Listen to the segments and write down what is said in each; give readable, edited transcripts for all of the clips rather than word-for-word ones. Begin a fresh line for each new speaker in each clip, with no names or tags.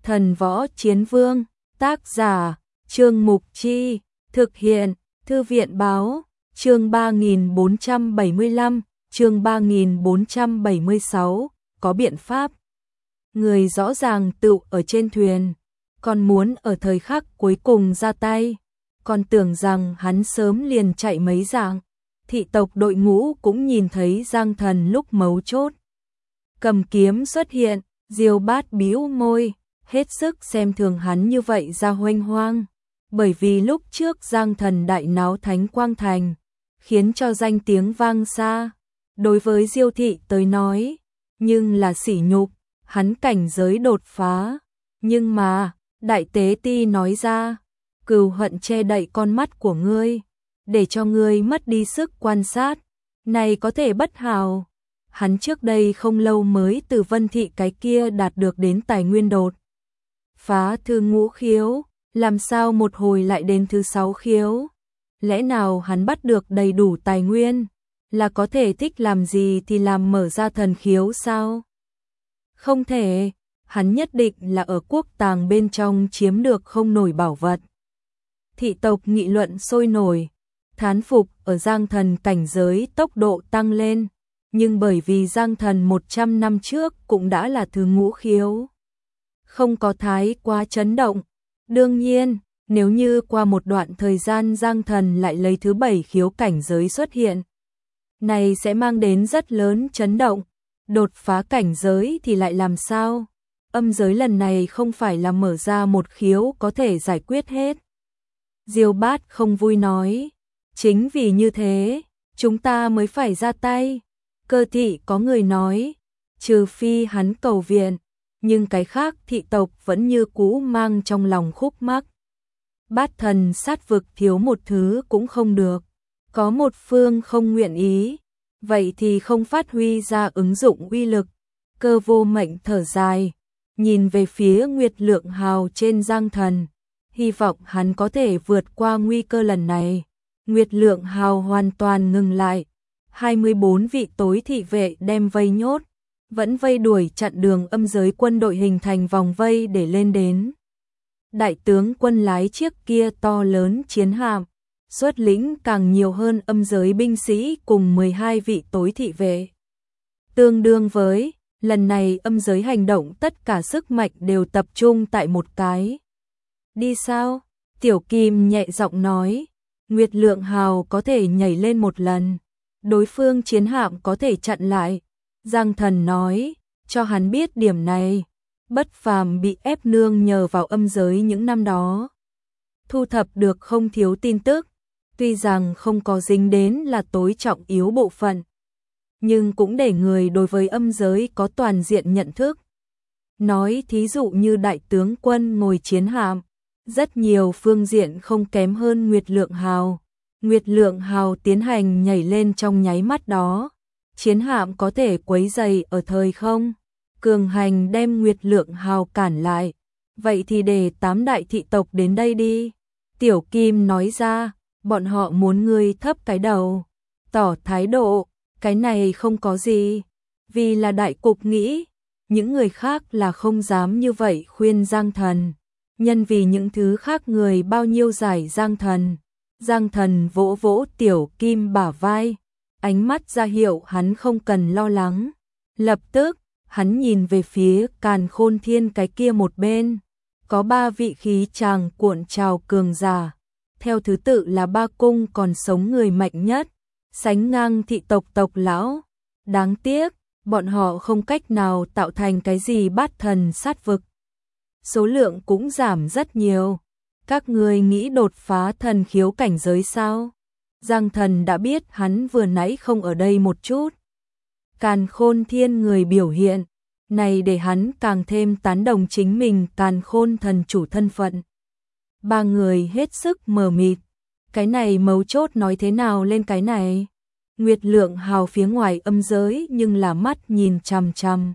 Thần Võ Chiến Vương, tác giả, Trương Mục Chi, thực hiện, Thư viện Báo, chương 3475, chương 3476, có biện pháp. Người rõ ràng tựu ở trên thuyền, còn muốn ở thời khắc cuối cùng ra tay, còn tưởng rằng hắn sớm liền chạy mấy dạng. Thị tộc đội ngũ cũng nhìn thấy Giang Thần lúc mấu chốt cầm kiếm xuất hiện, Diêu Bát bĩu môi, hết sức xem thường hắn như vậy ra hoanh hoang, bởi vì lúc trước Giang Thần đại náo Thánh Quang Thành, khiến cho danh tiếng vang xa. Đối với Diêu thị tới nói, nhưng là sỉ nhục, hắn cảnh giới đột phá, nhưng mà, đại tế ti nói ra, cừu hận che đậy con mắt của ngươi, để cho ngươi mất đi sức quan sát, này có thể bất hảo. Hắn trước đây không lâu mới từ Vân thị cái kia đạt được đến tài nguyên đột phá thứ 5 khiếu, làm sao một hồi lại đến thứ 6 khiếu? Lẽ nào hắn bắt được đầy đủ tài nguyên, là có thể thích làm gì thì làm, mở ra thần khiếu sao? Không thể, hắn nhất định là ở quốc tàng bên trong chiếm được không nổi bảo vật. Thị tộc nghị luận sôi nổi, thán phục ở Giang Thần cảnh giới tốc độ tăng lên, nhưng bởi vì Giang Thần 100 năm trước cũng đã là thứ 5 khiếu, không có thái quá chấn động. Đương nhiên, nếu như qua một đoạn thời gian Giang Thần lại lấy thứ 7 khiếu cảnh giới xuất hiện, này sẽ mang đến rất lớn chấn động. Đột phá cảnh giới thì lại làm sao? Âm giới lần này không phải là mở ra một khiếu có thể giải quyết hết. Diêu Bát không vui nói, chính vì như thế, chúng ta mới phải ra tay. Cơ thị có người nói, trừ phi hắn cầu viện, nhưng cái khác thị tộc vẫn như cũ mang trong lòng khúc mắc. Bát thần sát vực thiếu một thứ cũng không được, có một phương không nguyện ý, vậy thì không phát huy ra ứng dụng uy lực. Cơ Vô Mệnh thở dài, nhìn về phía Nguyệt Lượng Hào trên Giang Thần, hy vọng hắn có thể vượt qua nguy cơ lần này. Nguyệt Lượng Hào hoàn toàn ngừng lại, 24 vị tối thị vệ đem vây nhốt, vẫn vây đuổi chặn đường âm giới quân đội hình thành vòng vây để lên đến. Đại tướng quân lái chiếc kia to lớn chiến hạm, xuất lĩnh càng nhiều hơn âm giới binh sĩ cùng 12 vị tối thị vệ. Tương đương với, lần này âm giới hành động tất cả sức mạnh đều tập trung tại một cái. Đi sao? Tiểu Kim nhẹ giọng nói, Nguyệt Lượng Hào có thể nhảy lên một lần, đối phương chiến hạm có thể chặn lại. Giang Thần nói, cho hắn biết điểm này. Bất Phàm bị ép nương nhờ vào âm giới những năm đó, thu thập được không thiếu tin tức, tuy rằng không có dính đến là tối trọng yếu bộ phận, nhưng cũng để người đối với âm giới có toàn diện nhận thức. Nói thí dụ như đại tướng quân ngồi chiến hạm, rất nhiều phương diện không kém hơn Nguyệt Lượng Hào. Nguyệt Lượng Hào tiến hành nhảy lên trong nháy mắt đó, chiến hạm có thể quấy rầy ở thời không cường hành đem Nguyệt Lượng Hào cản lại, vậy thì để 8 đại thị tộc đến đây đi. Tiểu Kim nói ra, bọn họ muốn ngươi thấp cái đầu, tỏ thái độ, cái này không có gì, vì là đại cục nghĩ, những người khác là không dám như vậy khuyên Giang Thần, nhân vì những thứ khác người bao nhiêu giải Giang Thần. Giang Thần vỗ vỗ Tiểu Kim bả vai, ánh mắt ra hiệu hắn không cần lo lắng. Lập tức, hắn nhìn về phía Càn Khôn Thiên cái kia một bên, có 3 vị khí tràng cuộn trào cường giả, theo thứ tự là 3 cung còn sống người mạnh nhất, sánh ngang thị tộc tộc lão. Đáng tiếc, bọn họ không cách nào tạo thành cái gì bát thần sát vực. Số lượng cũng giảm rất nhiều. Các người nghĩ đột phá thần khiếu cảnh giới sao? Giang Thần đã biết hắn vừa nãy không ở đây một chút. Càn Khôn Thiên người biểu hiện, này để hắn càng thêm tán đồng chính mình Càn Khôn thần chủ thân phận. 3 người hết sức mờ mịt, cái này mấu chốt nói thế nào lên cái này? Nguyệt Lượng Hào phía ngoài âm giới nhưng là mắt nhìn chằm chằm.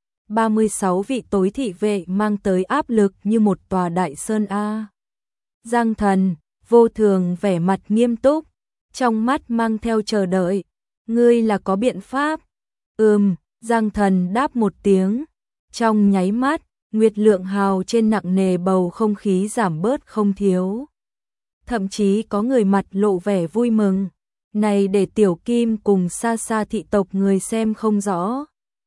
36 vị tối thị vệ mang tới áp lực như một tòa đại sơn A. Giang Thần, Vô Thường vẻ mặt nghiêm túc, trong mắt mang theo chờ đợi. Ngươi là có biện pháp? Giang Thần đáp một tiếng. Trong nháy mắt, Nguyệt Lượng Hào trên nặng nề bầu không khí giảm bớt không thiếu. Thậm chí có người mặt lộ vẻ vui mừng. Này để Tiểu Kim cùng xa xa thị tộc người xem không rõ.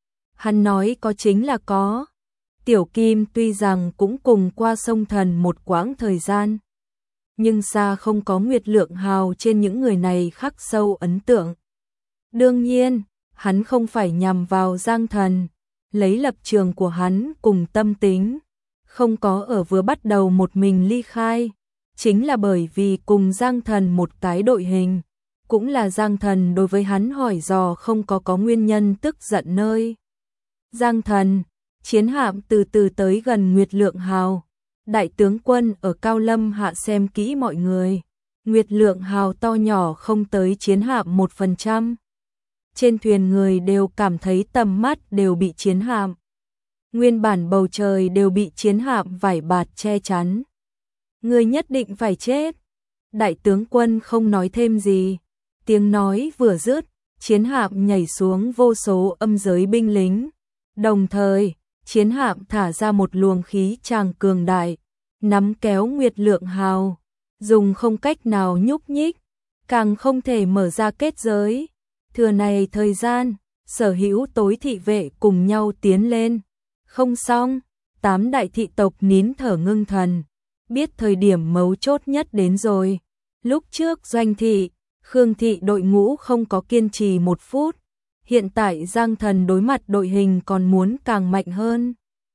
Hắn nói có chính là có. Tiểu Kim tuy rằng cũng cùng qua sông thần một quãng thời gian, nhưng xa không có Nguyệt Lượng Hào trên những người này khắc sâu ấn tượng. Đương nhiên, hắn không phải nhằm vào Giang Thần, lấy lập trường của hắn cùng tâm tính, không có ở vừa bắt đầu một mình ly khai, chính là bởi vì cùng Giang Thần một cái đội hình, cũng là Giang Thần đối với hắn hỏi dò không có nguyên nhân tức giận nơi. Giang Thần, chiến hạm từ từ tới gần Nguyệt Lượng Hào. Đại tướng quân ở Cao Lâm hạ xem kỹ mọi người. Nguyệt Lượng Hào to nhỏ không tới chiến hạm 1%. Trên thuyền người đều cảm thấy tầm mắt đều bị chiến hạm. Nguyên bản bầu trời đều bị chiến hạm vải bạt che chắn. Người nhất định phải chết. Đại tướng quân không nói thêm gì. Tiếng nói vừa dứt, chiến hạm nhảy xuống vô số âm giới binh lính. Đồng thời, chiến hạm thả ra một luồng khí tràng cường đại, nắm kéo Nguyệt Lượng Hào, dùng không cách nào nhúc nhích, càng không thể mở ra kết giới. Thừa này thời gian, sở hữu tối thị vệ cùng nhau tiến lên. Không xong, 8 đại thị tộc nín thở ngưng thần, biết thời điểm mấu chốt nhất đến rồi. Lúc trước Doanh thị, Khương thị đội ngũ không có kiên trì 1 phút, hiện tại Giang Thần đối mặt đội hình còn muốn càng mạnh hơn.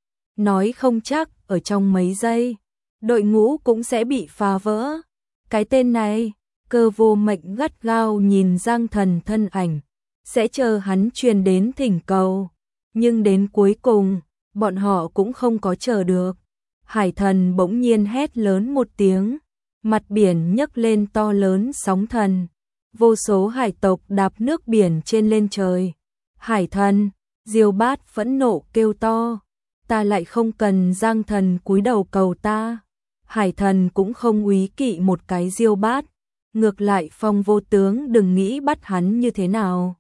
Nói không chắc ở trong mấy giây, đội ngũ cũng sẽ bị phá vỡ. Cái tên này, Cơ Vô Mệnh gắt gao nhìn Giang Thần thân ảnh, sẽ chờ hắn truyền đến thỉnh cầu. Nhưng đến cuối cùng, bọn họ cũng không có chờ được. Hải Thần bỗng nhiên hét lớn một tiếng, mặt biển nhấc lên to lớn sóng thần. Vô số hải tộc đạp nước biển trên lên trời. Hải Thần, Diêu Bát phẫn nộ kêu to, ta lại không cần Giang Thần cúi đầu cầu ta. Hải Thần cũng không úy kỵ một cái Diêu Bát, ngược lại Phong Vô Tướng đừng nghĩ bắt hắn như thế nào.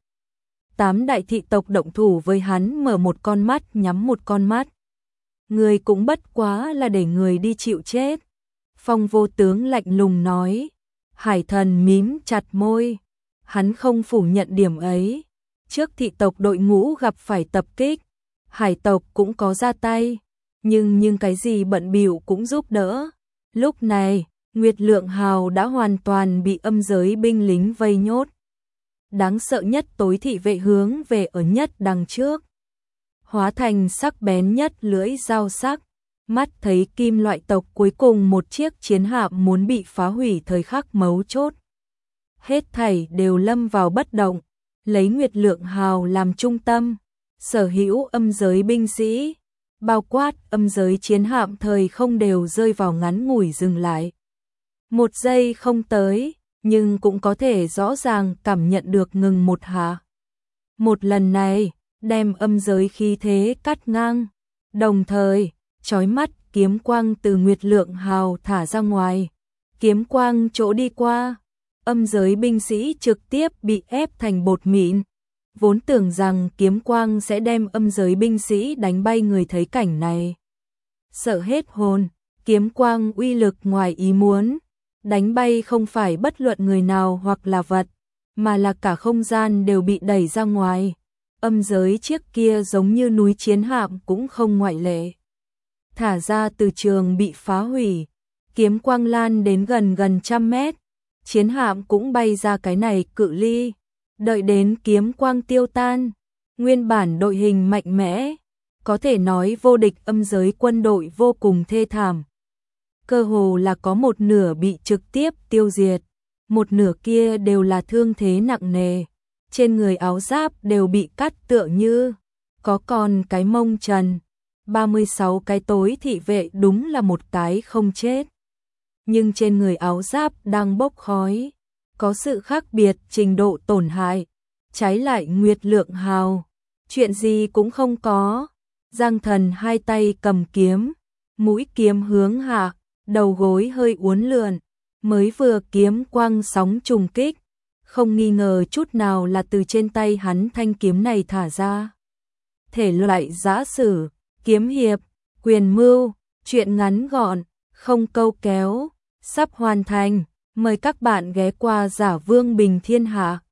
8 đại thị tộc động thủ với hắn mở một con mắt nhắm một con mắt. Người cũng bất quá là để người đi chịu chết. Phong Vô Tướng lạnh lùng nói. Hải Thần mím chặt môi, hắn không phủ nhận điểm ấy. Trước thị tộc đội ngũ gặp phải tập kích, hải tộc cũng có ra tay, nhưng cái gì bận bịu cũng giúp đỡ. Lúc này, Nguyệt Lượng Hào đã hoàn toàn bị âm giới binh lính vây nhốt. Đáng sợ nhất tối thị vệ hướng về ở nhất đằng trước, hóa thành sắc bén nhất lưỡi dao sắc. Mắt thấy kim loại tộc cuối cùng một chiếc chiến hạm muốn bị phá hủy thời khắc mấu chốt. Hết thảy đều lâm vào bất động, lấy Nguyệt Lượng Hào làm trung tâm, sở hữu âm giới binh sĩ, bao quát âm giới chiến hạm thời không đều rơi vào ngắn ngủi dừng lại. 1 giây không tới, nhưng cũng có thể rõ ràng cảm nhận được ngừng một hạ. Một lần này, đem âm giới khí thế cắt ngang, đồng thời chói mắt kiếm quang từ Nguyệt Lượng Hào thả ra ngoài. Kiếm quang chỗ đi qua, âm giới binh sĩ trực tiếp bị ép thành bột mịn. Vốn tưởng rằng kiếm quang sẽ đem âm giới binh sĩ đánh bay, người thấy cảnh này sợ hết hồn. Kiếm quang uy lực ngoài ý muốn, đánh bay không phải bất luận người nào hoặc là vật, mà là cả không gian đều bị đẩy ra ngoài. Âm giới chiếc kia giống như núi chiến hạm cũng không ngoại lệ. Thả ra từ trường bị phá hủy, kiếm quang lan đến gần 100 mét, chiến hạm cũng bay ra cái này cự ly. Đợi đến kiếm quang tiêu tan, nguyên bản đội hình mạnh mẽ, có thể nói vô địch âm giới quân đội vô cùng thê thảm. Cơ hồ là có một nửa bị trực tiếp tiêu diệt, một nửa kia đều là thương thế nặng nề, trên người áo giáp đều bị cắt tựa như có còn cái mông trần. 36 cái tối thị vệ đúng là một cái không chết, nhưng trên người áo giáp đang bốc khói, có sự khác biệt trình độ tổn hại. Trái lại Nguyệt Lượng Hào, chuyện gì cũng không có. Giang Thần hai tay cầm kiếm, mũi kiếm hướng hạ, đầu gối hơi uốn lượn, mới vừa kiếm quang sóng trùng kích, không nghi ngờ chút nào là từ trên tay hắn thanh kiếm này thả ra. Thể loại giã sử, kiếm hiệp, Quyền mưu, chuyện ngắn gọn, không câu kéo, sắp hoàn thành. Mời các bạn ghé qua Giả Vương Bình Thiên Hạ.